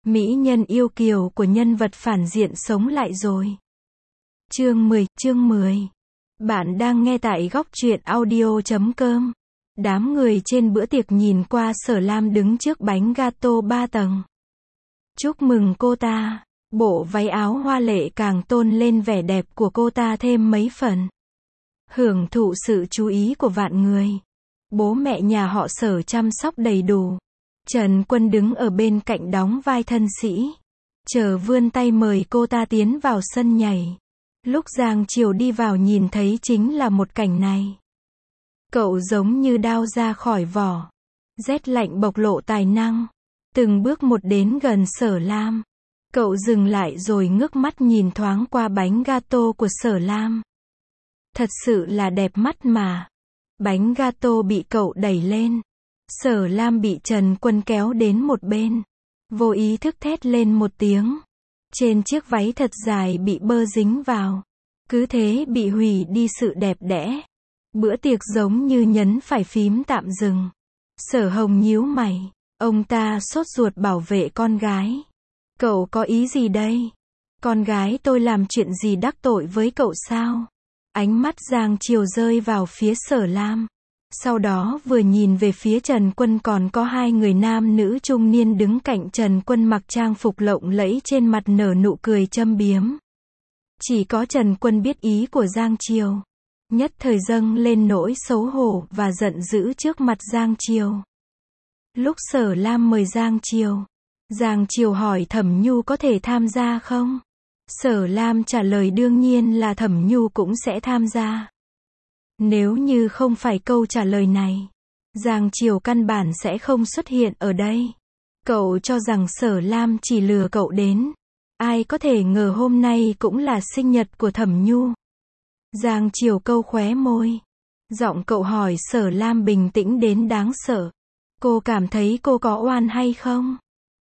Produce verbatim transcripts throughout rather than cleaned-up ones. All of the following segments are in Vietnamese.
Mỹ nhân yêu kiều của nhân vật phản diện sống lại rồi. Chương mười, chương mười. Bạn đang nghe tại góc truyện audio chấm com. Đám người trên bữa tiệc nhìn qua Sở Lam đứng trước bánh gato ba tầng. Chúc mừng cô ta. Bộ váy áo hoa lệ càng tôn lên vẻ đẹp của cô ta thêm mấy phần. Hưởng thụ sự chú ý của vạn người. Bố mẹ nhà họ Sở chăm sóc đầy đủ. Trần Quân đứng ở bên cạnh đóng vai thân sĩ. Chờ vươn tay mời cô ta tiến vào sân nhảy. Lúc Giang Triều đi vào nhìn thấy chính là một cảnh này. Cậu giống như đao ra khỏi vỏ. Rét lạnh bộc lộ tài năng. Từng bước một đến gần Sở Lam. Cậu dừng lại rồi ngước mắt nhìn thoáng qua bánh gato của Sở Lam. Thật sự là đẹp mắt mà. Bánh gato bị cậu đẩy lên. Sở Lam bị Trần Quân kéo đến một bên. Vô ý thức thét lên một tiếng. Trên chiếc váy thật dài bị bơ dính vào. Cứ thế bị hủy đi sự đẹp đẽ. Bữa tiệc giống như nhấn phải phím tạm dừng. Sở Hồng nhíu mày. Ông ta sốt ruột bảo vệ con gái. Cậu có ý gì đây? Con gái tôi làm chuyện gì đắc tội với cậu sao? Ánh mắt Giang Triều rơi vào phía Sở Lam. Sau đó vừa nhìn về phía Trần Quân, còn có hai người nam nữ trung niên đứng cạnh Trần Quân mặc trang phục lộng lẫy, trên mặt nở nụ cười châm biếm. Chỉ có Trần Quân biết ý của Giang Triều. Nhất thời dâng lên nỗi xấu hổ và giận dữ trước mặt Giang Triều. Lúc Sở Lam mời Giang Triều, Giang Triều hỏi Thẩm Nhu có thể tham gia không? Sở Lam trả lời đương nhiên là Thẩm Nhu cũng sẽ tham gia. Nếu như không phải câu trả lời này, Giang Triều căn bản sẽ không xuất hiện ở đây. Cậu cho rằng Sở Lam chỉ lừa cậu đến. Ai có thể ngờ hôm nay cũng là sinh nhật của Thẩm Nhu. Giang Triều câu khóe môi. Giọng cậu hỏi Sở Lam bình tĩnh đến đáng sợ. Cô cảm thấy cô có oan hay không?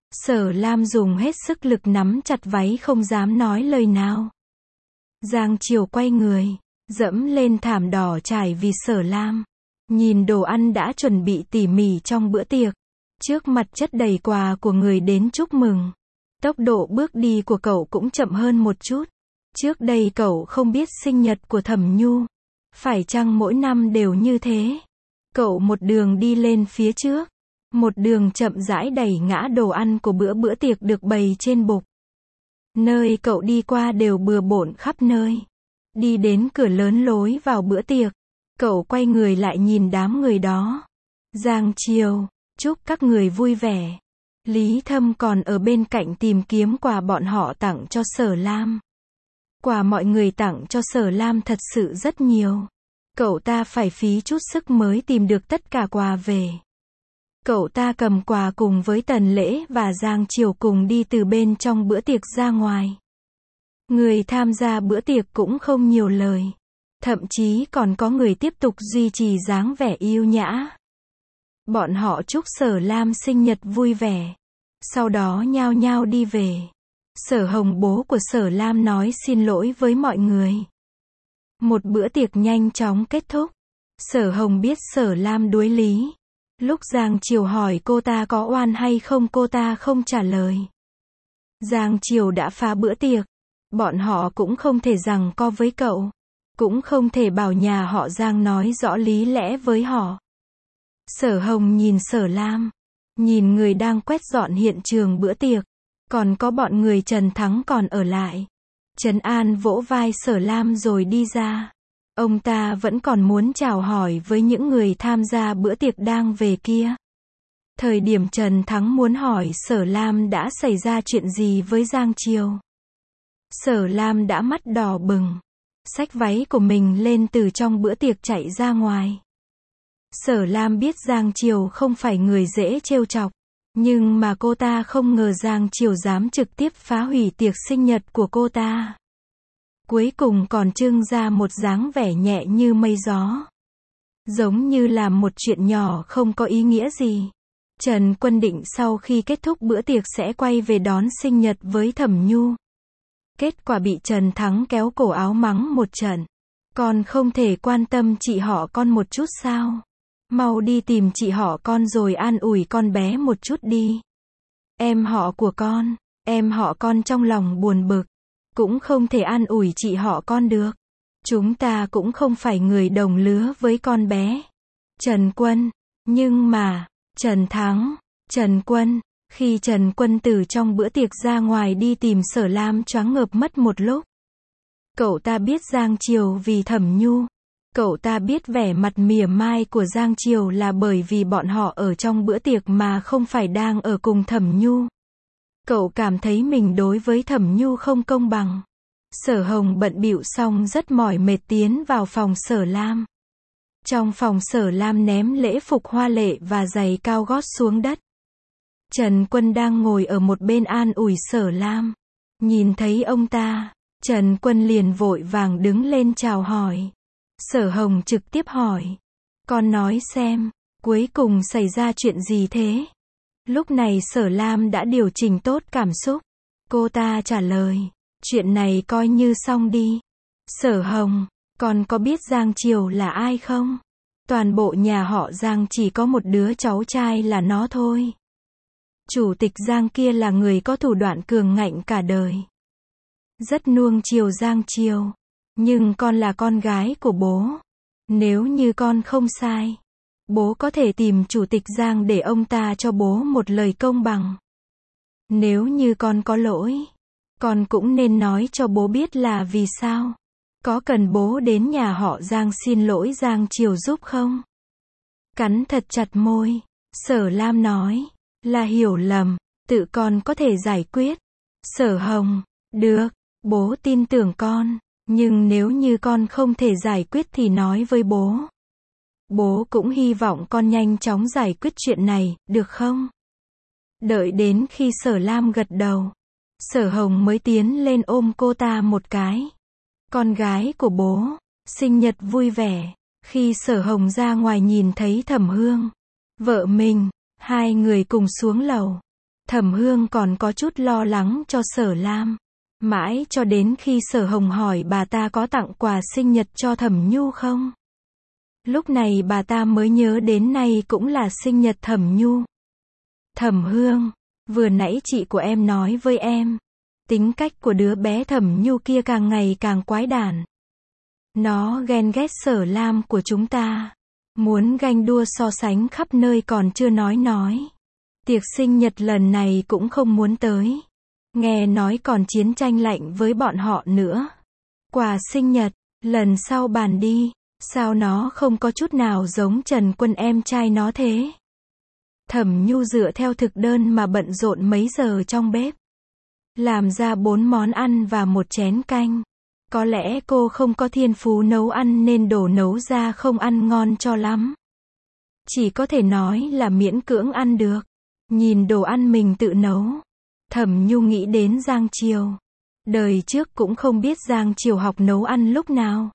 Sở Lam dùng hết sức lực nắm chặt váy không dám nói lời nào. Giang Triều quay người, dẫm lên thảm đỏ trải vì Sở Lam. Nhìn đồ ăn đã chuẩn bị tỉ mỉ trong bữa tiệc. Trước mặt chất đầy quà của người đến chúc mừng. Tốc độ bước đi của cậu cũng chậm hơn một chút. Trước đây cậu không biết sinh nhật của Thẩm Nhu. Phải chăng mỗi năm đều như thế? Cậu một đường đi lên phía trước. Một đường chậm rãi đẩy ngã đồ ăn của bữa bữa tiệc được bày trên bục. Nơi cậu đi qua đều bừa bộn khắp nơi. Đi đến cửa lớn lối vào bữa tiệc. Cậu quay người lại nhìn đám người đó. Giang Triều, chúc các người vui vẻ. Lý Thâm còn ở bên cạnh tìm kiếm quà bọn họ tặng cho Sở Lam. Quà mọi người tặng cho Sở Lam thật sự rất nhiều. Cậu ta phải phí chút sức mới tìm được tất cả quà về. Cậu ta cầm quà cùng với Tần Lễ và Giang Triều cùng đi từ bên trong bữa tiệc ra ngoài. Người tham gia bữa tiệc cũng không nhiều lời. Thậm chí còn có người tiếp tục duy trì dáng vẻ yêu nhã. Bọn họ chúc Sở Lam sinh nhật vui vẻ. Sau đó nhao nhao đi về. Sở Hồng, bố của Sở Lam, nói xin lỗi với mọi người. Một bữa tiệc nhanh chóng kết thúc. Sở Hồng biết Sở Lam đuối lý. Lúc Giang Triều hỏi cô ta có oan hay không, cô ta không trả lời. Giang Triều đã phá bữa tiệc. Bọn họ cũng không thể giằng co với cậu. Cũng không thể bảo nhà họ Giang nói rõ lý lẽ với họ. Sở Hồng nhìn Sở Lam. Nhìn người đang quét dọn hiện trường bữa tiệc. Còn có bọn người Trần Thắng còn ở lại. Trấn An vỗ vai Sở Lam rồi đi ra. Ông ta vẫn còn muốn chào hỏi với những người tham gia bữa tiệc đang về kia. Thời điểm Trần Thắng muốn hỏi Sở Lam đã xảy ra chuyện gì với Giang Triều. Sở Lam đã mắt đỏ bừng. Xách váy của mình lên từ trong bữa tiệc chạy ra ngoài. Sở Lam biết Giang Triều không phải người dễ trêu chọc. Nhưng mà cô ta không ngờ Giang Triều dám trực tiếp phá hủy tiệc sinh nhật của cô ta. Cuối cùng còn trưng ra một dáng vẻ nhẹ như mây gió. Giống như làm một chuyện nhỏ không có ý nghĩa gì. Trần Quân định sau khi kết thúc bữa tiệc sẽ quay về đón sinh nhật với Thẩm Nhu. Kết quả bị Trần Thắng kéo cổ áo mắng một trận. Con không thể quan tâm chị họ con một chút sao? Mau đi tìm chị họ con rồi an ủi con bé một chút đi. Em họ của con, em họ con trong lòng buồn bực, cũng không thể an ủi chị họ con được. Chúng ta cũng không phải người đồng lứa với con bé. Trần Quân, nhưng mà, Trần Thắng, Trần Quân, khi Trần Quân từ trong bữa tiệc ra ngoài đi tìm Sở Lam choáng ngợp mất một lúc. Cậu ta biết Giang Triều vì Thẩm Nhu. Cậu ta biết vẻ mặt mỉa mai của Giang Triều là bởi vì bọn họ ở trong bữa tiệc mà không phải đang ở cùng Thẩm Nhu. Cậu cảm thấy mình đối với Thẩm Nhu không công bằng. Sở Hồng bận bịu xong rất mỏi mệt tiến vào phòng Sở Lam. Trong phòng Sở Lam ném lễ phục hoa lệ và giày cao gót xuống đất. Trần Quân đang ngồi ở một bên an ủi Sở Lam. Nhìn thấy ông ta, Trần Quân liền vội vàng đứng lên chào hỏi. Sở Hồng trực tiếp hỏi. Con nói xem, cuối cùng xảy ra chuyện gì thế? Lúc này Sở Lam đã điều chỉnh tốt cảm xúc. Cô ta trả lời. Chuyện này coi như xong đi. Sở Hồng, con có biết Giang Triều là ai không? Toàn bộ nhà họ Giang chỉ có một đứa cháu trai là nó thôi. Chủ tịch Giang kia là người có thủ đoạn cường ngạnh cả đời. Rất nuông chiều Giang Triều. Nhưng con là con gái của bố. Nếu như con không sai, bố có thể tìm chủ tịch Giang để ông ta cho bố một lời công bằng. Nếu như con có lỗi, con cũng nên nói cho bố biết là vì sao. Có cần bố đến nhà họ Giang xin lỗi Giang Triều giúp không? Cắn thật chặt môi, Sở Lam nói, là hiểu lầm, tự con có thể giải quyết. Sở Hồng, được, bố tin tưởng con, nhưng nếu như con không thể giải quyết thì nói với bố. Bố cũng hy vọng con nhanh chóng giải quyết chuyện này, được không? Đợi đến khi Sở Lam gật đầu, Sở Hồng mới tiến lên ôm cô ta một cái. Con gái của bố, sinh nhật vui vẻ. Khi Sở Hồng ra ngoài nhìn thấy Thẩm Hương, vợ mình, hai người cùng xuống lầu. Thẩm Hương còn có chút lo lắng cho Sở Lam. Mãi cho đến khi Sở Hồng hỏi bà ta có tặng quà sinh nhật cho Thẩm Nhu không? Lúc này bà ta mới nhớ đến nay cũng là sinh nhật Thẩm Nhu. Thẩm Hương, vừa nãy chị của em nói với em, tính cách của đứa bé Thẩm Nhu kia càng ngày càng quái đản. Nó ghen ghét Sở Lam của chúng ta. Muốn ganh đua so sánh khắp nơi còn chưa nói nói. Tiệc sinh nhật lần này cũng không muốn tới. Nghe nói còn chiến tranh lạnh với bọn họ nữa. Quà sinh nhật, lần sau bàn đi. Sao nó không có chút nào giống Trần Quân em trai nó thế? Thẩm Nhu dựa theo thực đơn mà bận rộn mấy giờ trong bếp. Làm ra bốn món ăn và một chén canh. Có lẽ cô không có thiên phú nấu ăn nên đồ nấu ra không ăn ngon cho lắm. Chỉ có thể nói là miễn cưỡng ăn được. Nhìn đồ ăn mình tự nấu. Thẩm Nhu nghĩ đến Giang Triều. Đời trước cũng không biết Giang Triều học nấu ăn lúc nào.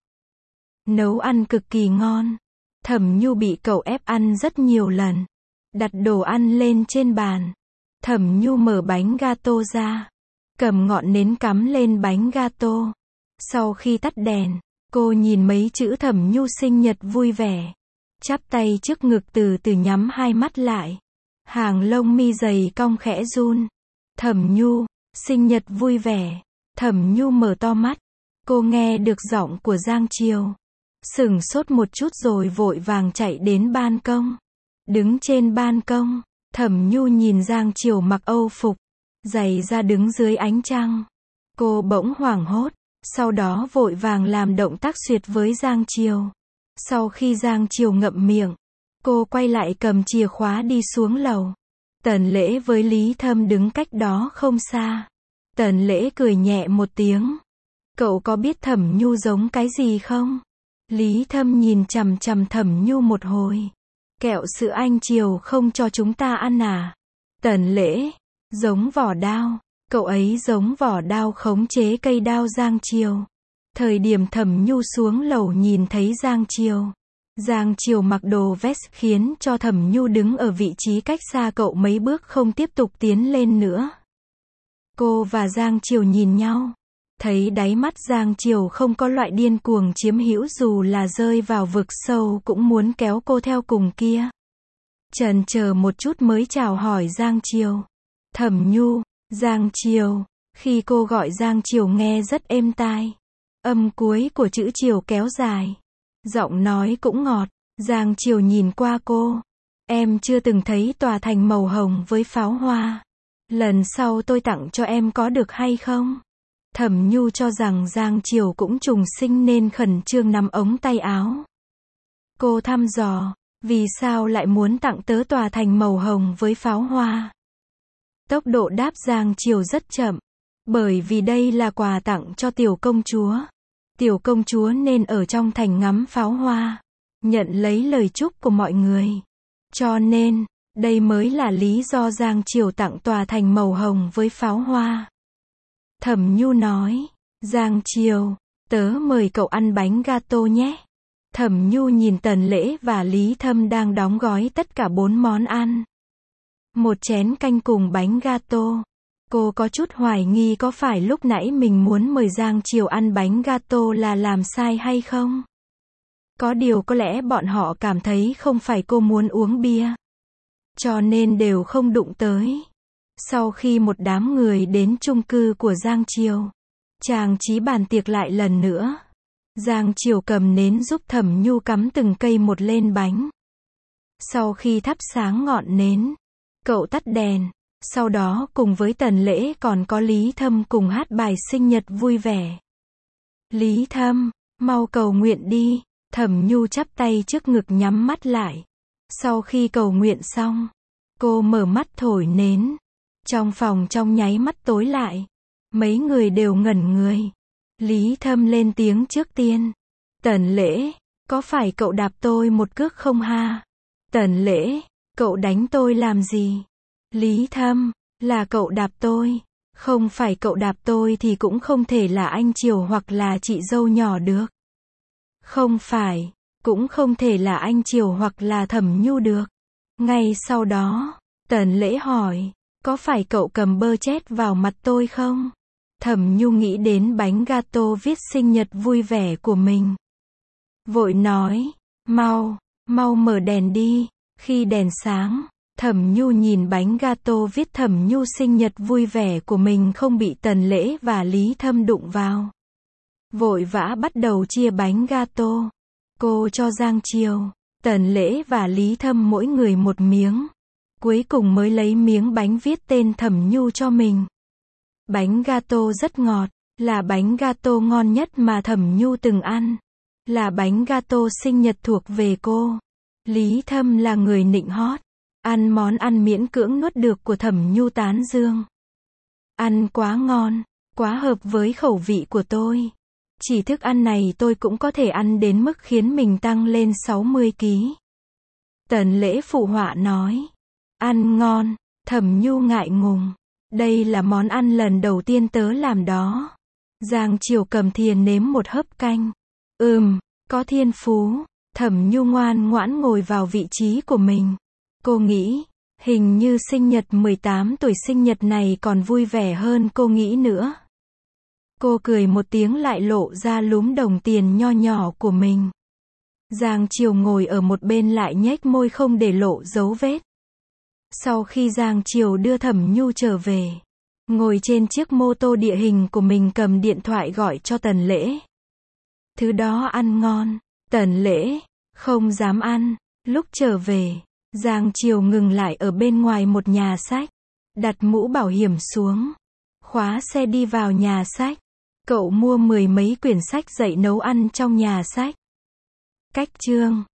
Nấu ăn cực kỳ ngon. Thẩm Nhu bị cậu ép ăn rất nhiều lần. Đặt đồ ăn lên trên bàn. Thẩm Nhu mở bánh gato ra. Cầm ngọn nến cắm lên bánh gato. Sau khi tắt đèn, cô nhìn mấy chữ Thẩm Nhu sinh nhật vui vẻ. Chắp tay trước ngực từ từ nhắm hai mắt lại. Hàng lông mi dày cong khẽ run. Thẩm Nhu, sinh nhật vui vẻ. Thẩm Nhu mở to mắt. Cô nghe được giọng của Giang Triều. Sửng sốt một chút rồi vội vàng chạy đến ban công. Đứng trên ban công, Thẩm Nhu nhìn Giang Triều mặc âu phục, giày ra đứng dưới ánh trăng. Cô bỗng hoảng hốt, sau đó vội vàng làm động tác xuyệt với Giang Triều. Sau khi Giang Triều ngậm miệng, cô quay lại cầm chìa khóa đi xuống lầu. Tần Lễ với Lý Thâm đứng cách đó không xa. Tần Lễ cười nhẹ một tiếng. Cậu có biết Thẩm Nhu giống cái gì không? Lý Thâm nhìn chằm chằm Thẩm Nhu một hồi. Kẹo sữa anh Triều không cho chúng ta ăn à? Tần Lễ, giống vỏ đao. Cậu ấy giống vỏ đao khống chế cây đao Giang Triều. Thời điểm Thẩm Nhu xuống lầu nhìn thấy Giang Triều. Giang Triều mặc đồ vest khiến cho Thẩm Nhu đứng ở vị trí cách xa cậu mấy bước không tiếp tục tiến lên nữa. Cô và Giang Triều nhìn nhau. Thấy đáy mắt Giang Triều không có loại điên cuồng chiếm hữu dù là rơi vào vực sâu cũng muốn kéo cô theo cùng kia. Chần chờ một chút mới chào hỏi Giang Triều. Thẩm Nhu, Giang Triều. Khi cô gọi Giang Triều nghe rất êm tai. Âm cuối của chữ Triều kéo dài. Giọng nói cũng ngọt. Giang Triều nhìn qua cô. Em chưa từng thấy tòa thành màu hồng với pháo hoa. Lần sau tôi tặng cho em có được hay không? Thẩm Nhu cho rằng Giang Triều cũng trùng sinh nên khẩn trương nắm ống tay áo. Cô thăm dò, vì sao lại muốn tặng tớ tòa thành màu hồng với pháo hoa? Tốc độ đáp Giang Triều rất chậm, bởi vì đây là quà tặng cho tiểu công chúa. Tiểu công chúa nên ở trong thành ngắm pháo hoa, nhận lấy lời chúc của mọi người. Cho nên, đây mới là lý do Giang Triều tặng tòa thành màu hồng với pháo hoa. Thẩm Nhu nói, Giang Triều, tớ mời cậu ăn bánh gato nhé. Thẩm Nhu nhìn Tần Lễ và Lý Thâm đang đóng gói tất cả bốn món ăn. Một chén canh cùng bánh gato. Cô có chút hoài nghi có phải lúc nãy mình muốn mời Giang Triều ăn bánh gato là làm sai hay không? Có điều có lẽ bọn họ cảm thấy không phải cô muốn uống bia, cho nên đều không đụng tới. Sau khi một đám người đến chung cư của Giang Triều, trang trí bàn tiệc lại lần nữa. Giang Triều cầm nến giúp Thẩm Nhu cắm từng cây một lên bánh. Sau khi thắp sáng ngọn nến, cậu tắt đèn. Sau đó cùng với Tần Lễ còn có Lý Thâm cùng hát bài sinh nhật vui vẻ. Lý Thâm, mau cầu nguyện đi. Thẩm Nhu chắp tay trước ngực nhắm mắt lại. Sau khi cầu nguyện xong, cô mở mắt thổi nến. Trong phòng trong nháy mắt tối lại. Mấy người đều ngẩn người. Lý Thâm lên tiếng trước tiên. Tần Lễ, có phải cậu đạp tôi một cước không ha? Tần Lễ, cậu đánh tôi làm gì? Lý Thâm, là cậu đạp tôi. Không phải cậu đạp tôi thì cũng không thể là anh Triều hoặc là chị dâu nhỏ được. Không phải, cũng không thể là anh Triều hoặc là Thẩm Nhu được. Ngay sau đó, Tần Lễ hỏi, có phải cậu cầm bơ chét vào mặt tôi không? Thẩm Nhu nghĩ đến bánh gato viết sinh nhật vui vẻ của mình. Vội nói, mau, mau mở đèn đi. Khi đèn sáng, Thẩm Nhu nhìn bánh gato viết Thẩm Nhu sinh nhật vui vẻ của mình không bị Tần Lễ và Lý Thâm đụng vào. Vội vã bắt đầu chia bánh gato. Cô cho Giang Triều, Tần Lễ và Lý Thâm mỗi người một miếng. Cuối cùng mới lấy miếng bánh viết tên Thẩm Nhu cho mình. Bánh gato rất ngọt, là bánh gato ngon nhất mà Thẩm Nhu từng ăn. Là bánh gato sinh nhật thuộc về cô. Lý Thâm là người nịnh hót. Ăn món ăn miễn cưỡng nuốt được của Thẩm Nhu tán dương. Ăn quá ngon, quá hợp với khẩu vị của tôi. Chỉ thức ăn này tôi cũng có thể ăn đến mức khiến mình tăng lên sáu mươi ki lô gam. Tần Lễ phụ họa nói. Ăn ngon, Thẩm Nhu ngại ngùng. Đây là món ăn lần đầu tiên tớ làm đó. Giang Triều cầm thìa nếm một hớp canh. Ừm, có thiên phú. Thẩm Nhu ngoan ngoãn ngồi vào vị trí của mình. Cô nghĩ, hình như sinh nhật mười tám tuổi sinh nhật này còn vui vẻ hơn cô nghĩ nữa. Cô cười một tiếng lại lộ ra lúm đồng tiền nho nhỏ của mình. Giang Triều ngồi ở một bên lại nhếch môi không để lộ dấu vết. Sau khi Giang Triều đưa Thẩm Nhu trở về, ngồi trên chiếc mô tô địa hình của mình cầm điện thoại gọi cho Tần Lễ. Thứ đó ăn ngon. Tần Lễ, không dám ăn. Lúc trở về, Giang Triều ngừng lại ở bên ngoài một nhà sách. Đặt mũ bảo hiểm xuống. Khóa xe đi vào nhà sách. Cậu mua mười mấy quyển sách dạy nấu ăn trong nhà sách. Cách chương